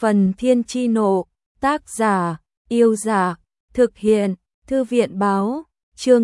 Phần Thiên Chi Nộ, tác giả, Yêu Giả, thực hiện, Thư viện Báo, chương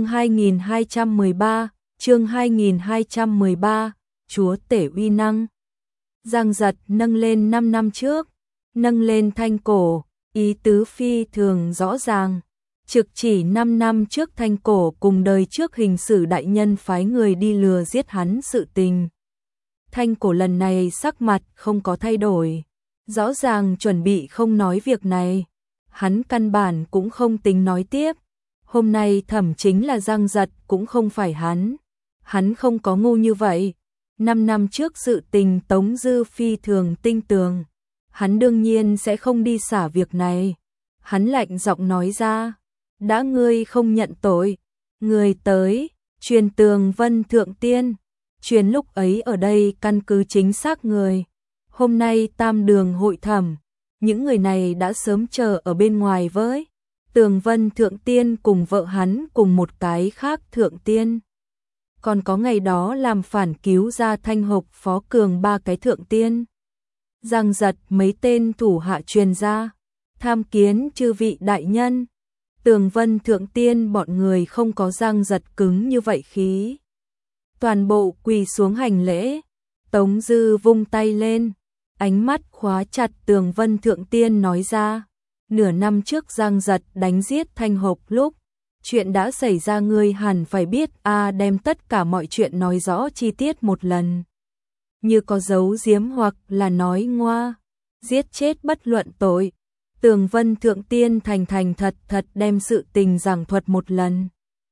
2213, Chúa Tể Uy Năng. Giang Giật nâng lên 5 năm trước, nâng lên thanh cổ, ý tứ phi thường rõ ràng. Trực chỉ 5 năm trước thanh cổ cùng đời trước hình sử đại nhân phái người đi lừa giết hắn sự tình. Thanh cổ lần này sắc mặt không có thay đổi, rõ ràng chuẩn bị không nói việc này. Hắn căn bản cũng không tính nói tiếp. Hôm nay thẩm chính là Giang Giật cũng không phải hắn. Hắn không có ngu như vậy. 5 năm trước sự tình Tống Dư phi thường tinh tường. Hắn đương nhiên sẽ không đi xả việc này. Hắn lạnh giọng nói ra. Đã ngươi không nhận tội. Người tới, truyền Tường Vân Thượng Tiên. Truyền lúc ấy ở đây căn cứ chính xác người. Hôm nay tam đường hội thẩm. Những người này đã sớm chờ ở bên ngoài với. Tường Vân Thượng Tiên cùng vợ hắn cùng một cái khác Thượng Tiên. Còn có ngày đó làm phản cứu ra Thanh Hộc Phó Cường 3 cái Thượng Tiên. Giang Giật mấy tên thủ hạ truyền ra. Tham kiến chư vị đại nhân. Tường Vân Thượng Tiên bọn người không có Giang Giật cứng như vậy khí. Toàn bộ quỳ xuống hành lễ. Tống Dư vung tay lên. Ánh mắt khóa chặt Tường Vân Thượng Tiên nói ra. Nửa năm trước Giang Giật đánh giết Thanh Hộc lúc. Chuyện đã xảy ra ngươi hẳn phải biết đem tất cả mọi chuyện nói rõ chi tiết một lần. Như có giấu giếm hoặc là nói ngoa. Giết chết bất luận tội. Tường Vân Thượng Tiên thành thật đem sự tình giảng thuật một lần.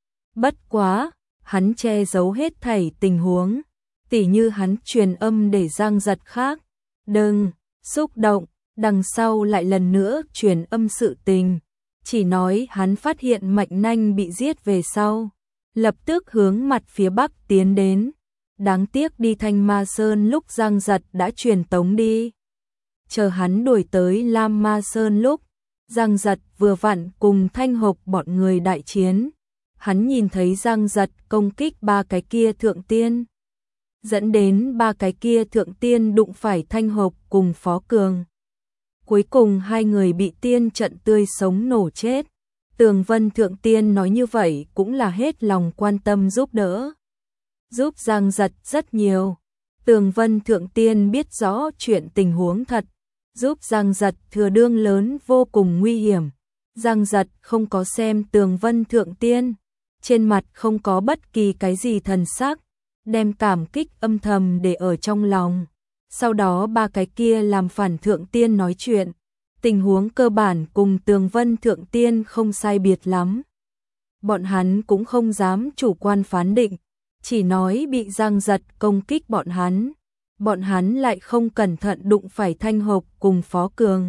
Bất quá, hắn che giấu hết thảy tình huống. Tỉ như hắn truyền âm để Giang Giật khác. Đừng, xúc động, đằng sau lại lần nữa truyền âm sự tình. Chỉ nói hắn phát hiện Mạnh Nanh bị giết về sau. Lập tức hướng mặt phía bắc tiến đến. Đáng tiếc đi Thanh Ma Sơn lúc Giang Giật đã truyền tống đi. Chờ hắn đuổi tới Lam Ma Sơn lúc. Giang Giật vừa vặn cùng Thanh Hộc bọn người đại chiến. Hắn nhìn thấy Giang Giật công kích 3 cái kia Thượng Tiên. Dẫn đến 3 cái kia Thượng Tiên đụng phải Thanh Hộc cùng Phó Cường. Cuối cùng 2 người bị tiên trận tươi sống nổ chết. Tường Vân Thượng Tiên nói như vậy cũng là hết lòng quan tâm giúp đỡ. Giúp Giang Giật rất nhiều. Tường Vân Thượng Tiên biết rõ chuyện tình huống thật. Giúp Giang Giật thừa đương lớn vô cùng nguy hiểm. Giang Giật không có xem Tường Vân Thượng Tiên. Trên mặt không có bất kỳ cái gì thần sắc. Đem cảm kích âm thầm để ở trong lòng. Sau đó 3 cái kia làm phản Thượng Tiên nói chuyện. Tình huống cơ bản cùng Tường Vân Thượng Tiên không sai biệt lắm. Bọn hắn cũng không dám chủ quan phán định. Chỉ nói bị Giang Giật công kích bọn hắn. Bọn hắn lại không cẩn thận đụng phải Thanh Hộc cùng Phó Cường.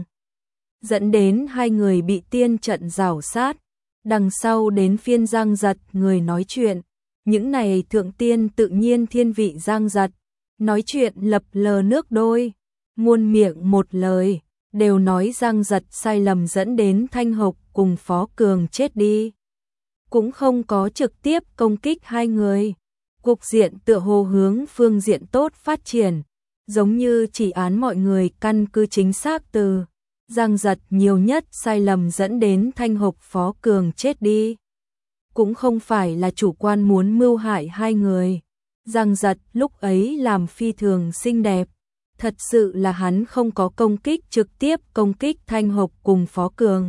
Dẫn đến 2 người bị tiên trận rào sát. Đằng sau đến phiên Giang Giật người nói chuyện. Những này Thượng Tiên tự nhiên thiên vị Giang Giật. Nói chuyện lập lờ nước đôi. Muôn miệng một lời. Đều nói Giang Giật sai lầm dẫn đến Thanh Hộc cùng Phó Cường chết đi. Cũng không có trực tiếp công kích 2 người. Cục diện tựa hồ hướng phương diện tốt phát triển. Giống như chỉ án mọi người căn cứ chính xác từ. Giang Giật nhiều nhất sai lầm dẫn đến Thanh Hộc Phó Cường chết đi. Cũng không phải là chủ quan muốn mưu hại 2 người. Giang Giật lúc ấy làm phi thường xinh đẹp. Thật sự là hắn không có công kích trực tiếp công kích Thanh Hộc cùng Phó Cường.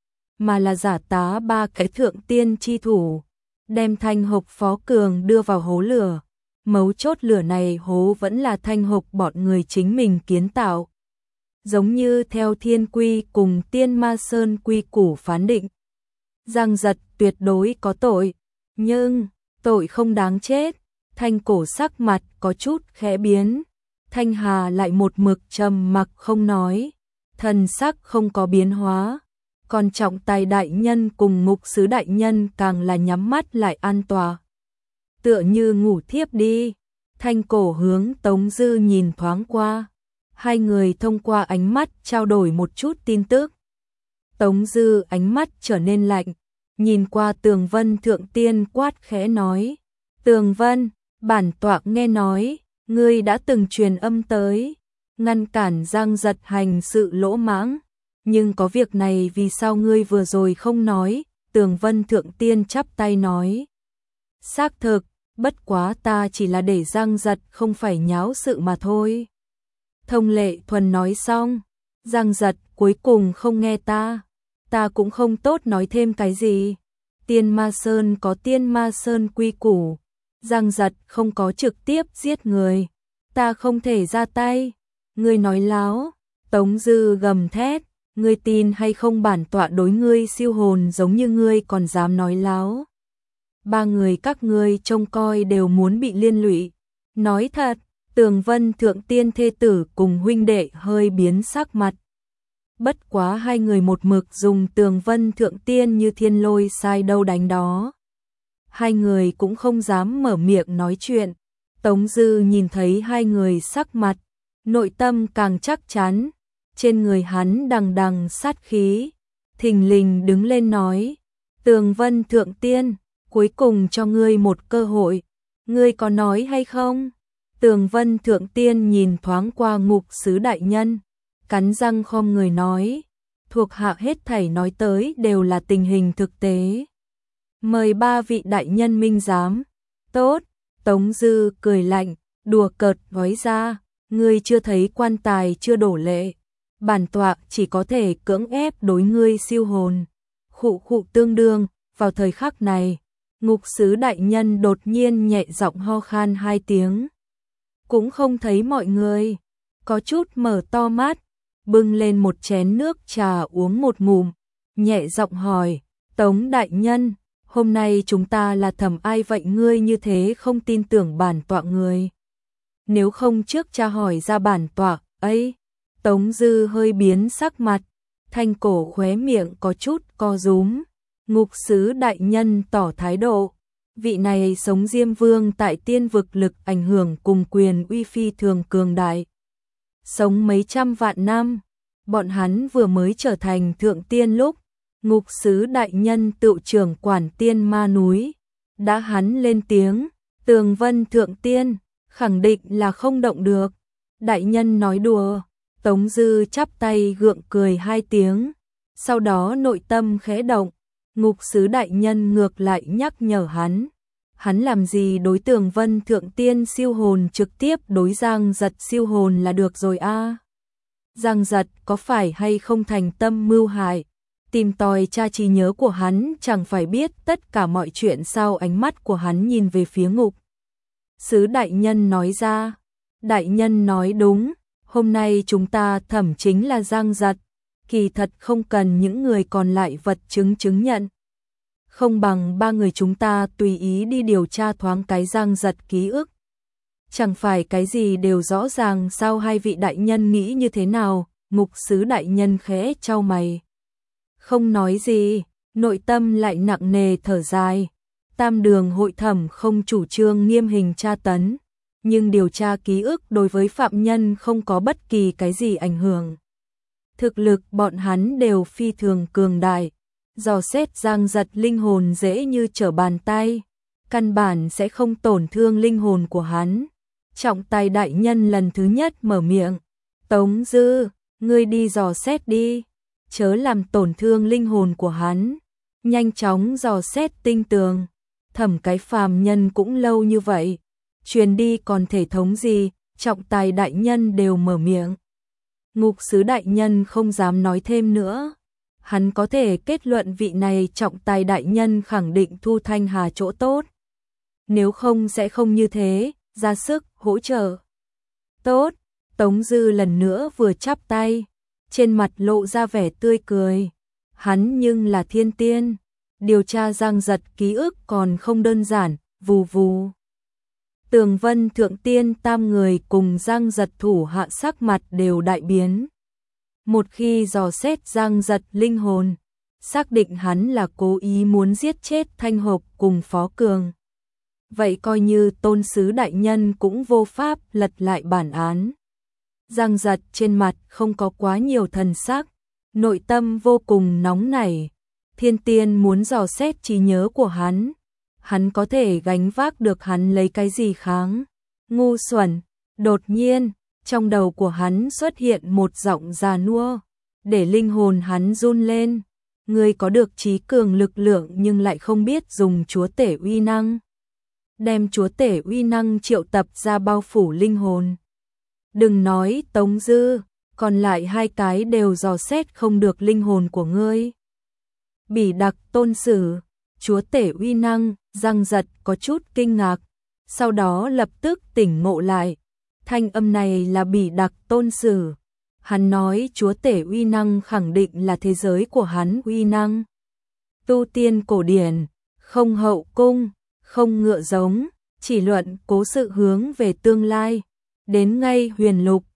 Mà là giả tá 3 cái Thượng Tiên chi thủ. Đem Thanh Hộc Phó Cường đưa vào hố lửa. Mấu chốt lửa này hố vẫn là Thanh Hộc bọn người chính mình kiến tạo. Giống như theo Thiên Quy cùng Tiên Ma Sơn quy củ phán định. Giang Giật tuyệt đối có tội. Nhưng, tội không đáng chết. Thanh cổ sắc mặt có chút khẽ biến. Thanh Hà lại một mực trầm mặc không nói. Thần sắc không có biến hóa. Còn Trọng Tài đại nhân cùng Ngục Sứ đại nhân càng là nhắm mắt lại an tòa. Tựa như ngủ thiếp đi. Thanh cổ hướng Tống Dư nhìn thoáng qua. 2 người thông qua ánh mắt trao đổi một chút tin tức. Tống Dư ánh mắt trở nên lạnh. Nhìn qua Tường Vân Thượng Tiên quát khẽ nói. Tường Vân, bản tọa nghe nói, ngươi đã từng truyền âm tới. ngăn cản Giang Giật hành sự lỗ mãng. Nhưng có việc này vì sao ngươi vừa rồi không nói? Tường Vân Thượng Tiên chắp tay nói. Xác thực, bất quá ta chỉ là để Giang Giật không phải nháo sự mà thôi. Thông Lệ Thuần nói xong, Giang Giật cuối cùng không nghe ta cũng không tốt nói thêm cái gì. Tiên Ma Sơn có Tiên Ma Sơn quy củ, Giang Giật không có trực tiếp giết người, ta không thể ra tay. Ngươi nói láo, Tống Dư gầm thét, ngươi tin hay không bản tọa đối ngươi siêu hồn giống như ngươi còn dám nói láo. Ba người các ngươi trông coi đều muốn bị liên lụy. Nói thật, Tường Vân Thượng Tiên thê tử cùng huynh đệ hơi biến sắc mặt. Bất quá hai người một mực dùng Tường Vân Thượng Tiên như thiên lôi sai đâu đánh đó. Hai người cũng không dám mở miệng nói chuyện. Tống Dư nhìn thấy hai người sắc mặt, nội tâm càng chắc chắn. Trên người hắn đằng đằng sát khí, thình lình đứng lên nói, Tường Vân Thượng Tiên, cuối cùng cho ngươi một cơ hội, ngươi có nói hay không? Tường Vân Thượng Tiên nhìn thoáng qua Ngục Sứ đại nhân, cắn răng khom người nói, thuộc hạ hết thảy nói tới đều là tình hình thực tế. Mời ba vị đại nhân minh giám. Tốt, Tống Dư cười lạnh, đùa cợt nói ra, ngươi chưa thấy quan tài chưa đổ lệ. Bản tọa chỉ có thể cưỡng ép đối ngươi siêu hồn. Khụ khụ tương đương, vào thời khắc này, Ngục Sứ đại nhân đột nhiên nhẹ giọng ho khan hai tiếng. Cũng không thấy mọi người, có chút mở to mắt, bưng lên một chén nước trà uống một ngụm, nhẹ giọng hỏi, Tống đại nhân, hôm nay chúng ta là thẩm ai vậy ngươi như thế không tin tưởng bản tọa người? Nếu không trước tra hỏi ra bản tọa ấy. Tống Dư hơi biến sắc mặt, thanh cổ khóe miệng có chút co rúm. Ngục Sứ đại nhân tỏ thái độ, vị này sống Diêm Vương tại tiên vực lực ảnh hưởng cùng quyền uy phi thường cường đại. Sống mấy trăm vạn năm, bọn hắn vừa mới trở thành thượng tiên lúc, Ngục Sứ đại nhân tự trưởng quản tiên ma núi. Đã hắn lên tiếng, Tường Vân Thượng Tiên, khẳng định là không động được. Đại nhân nói đùa. Tống Dư chắp tay gượng cười hai tiếng, sau đó nội tâm khẽ động, Ngục Sứ đại nhân ngược lại nhắc nhở hắn làm gì đối Tường Vân Thượng Tiên siêu hồn trực tiếp đối Giang Giật siêu hồn là được rồi a. Giang Giật có phải hay không thành tâm mưu hại, tìm tòi tra trí nhớ của hắn chẳng phải biết tất cả mọi chuyện sao? Ánh mắt của hắn nhìn về phía Ngục Sứ đại nhân nói ra, đại nhân nói đúng. Hôm nay chúng ta thẩm chính là Giang Giật, kỳ thật không cần những người còn lại vật chứng chứng nhận. Không bằng ba người chúng ta tùy ý đi điều tra thoáng cái Giang Giật ký ức. Chẳng phải cái gì đều rõ ràng sao? Hai vị đại nhân nghĩ như thế nào? Ngục Sứ đại nhân khẽ chau mày. Không nói gì, nội tâm lại nặng nề thở dài. Tam đường hội thẩm không chủ trương nghiêm hình tra tấn, nhưng điều tra ký ức đối với phạm nhân không có bất kỳ cái gì ảnh hưởng. Thực lực bọn hắn đều phi thường cường đại, dò xét Giang Giật linh hồn dễ như trở bàn tay, căn bản sẽ không tổn thương linh hồn của hắn. Trọng tài đại nhân lần thứ nhất mở miệng, Tống Dư, ngươi đi dò xét đi, chớ làm tổn thương linh hồn của hắn, nhanh chóng dò xét tinh tường. Thẩm cái phàm nhân cũng lâu như vậy, truyền đi còn thể thống gì? Trọng tài đại nhân đều mở miệng. Ngục Sứ đại nhân không dám nói thêm nữa. Hắn có thể kết luận vị này trọng tài đại nhân khẳng định thu Thanh Hà chỗ tốt. Nếu không sẽ không như thế, ra sức hỗ trợ. Tốt, Tống Dư lần nữa vừa chắp tay, trên mặt lộ ra vẻ tươi cười. Hắn nhưng là thiên tiên, điều tra Giang Giật ký ức còn không đơn giản, vù vù. Tường Vân Thượng Tiên tam người cùng Giang Giật thủ hạ sắc mặt đều đại biến. Một khi dò xét Giang Giật linh hồn, xác định hắn là cố ý muốn giết chết Thanh Hộp cùng Phó Cường. Vậy coi như Tôn Sứ đại nhân cũng vô pháp lật lại bản án. Giang Giật trên mặt không có quá nhiều thần sắc, nội tâm vô cùng nóng nảy. Thiên tiên muốn dò xét trí nhớ của hắn có thể gánh vác được hắn lấy cái gì kháng? Ngu xuẩn. Đột nhiên, trong đầu của hắn xuất hiện một giọng già nua, để linh hồn hắn run lên. Ngươi có được trí cường lực lượng nhưng lại không biết dùng chúa tể uy năng. Đem chúa tể uy năng triệu tập ra bao phủ linh hồn. Đừng nói Tống Dư, còn lại hai cái đều dò xét không được linh hồn của ngươi. Bỉ đặc tôn sử, chúa tể uy năng, Giang Giật có chút kinh ngạc, sau đó lập tức tỉnh ngộ lại. Thanh âm này là Bỉ đặc tôn sử. Hắn nói chúa tể uy năng khẳng định là thế giới của hắn uy năng. Tu tiên cổ điển, không hậu cung, không ngựa giống, chỉ luận cố sự hướng về tương lai. Đến ngay huyền lục,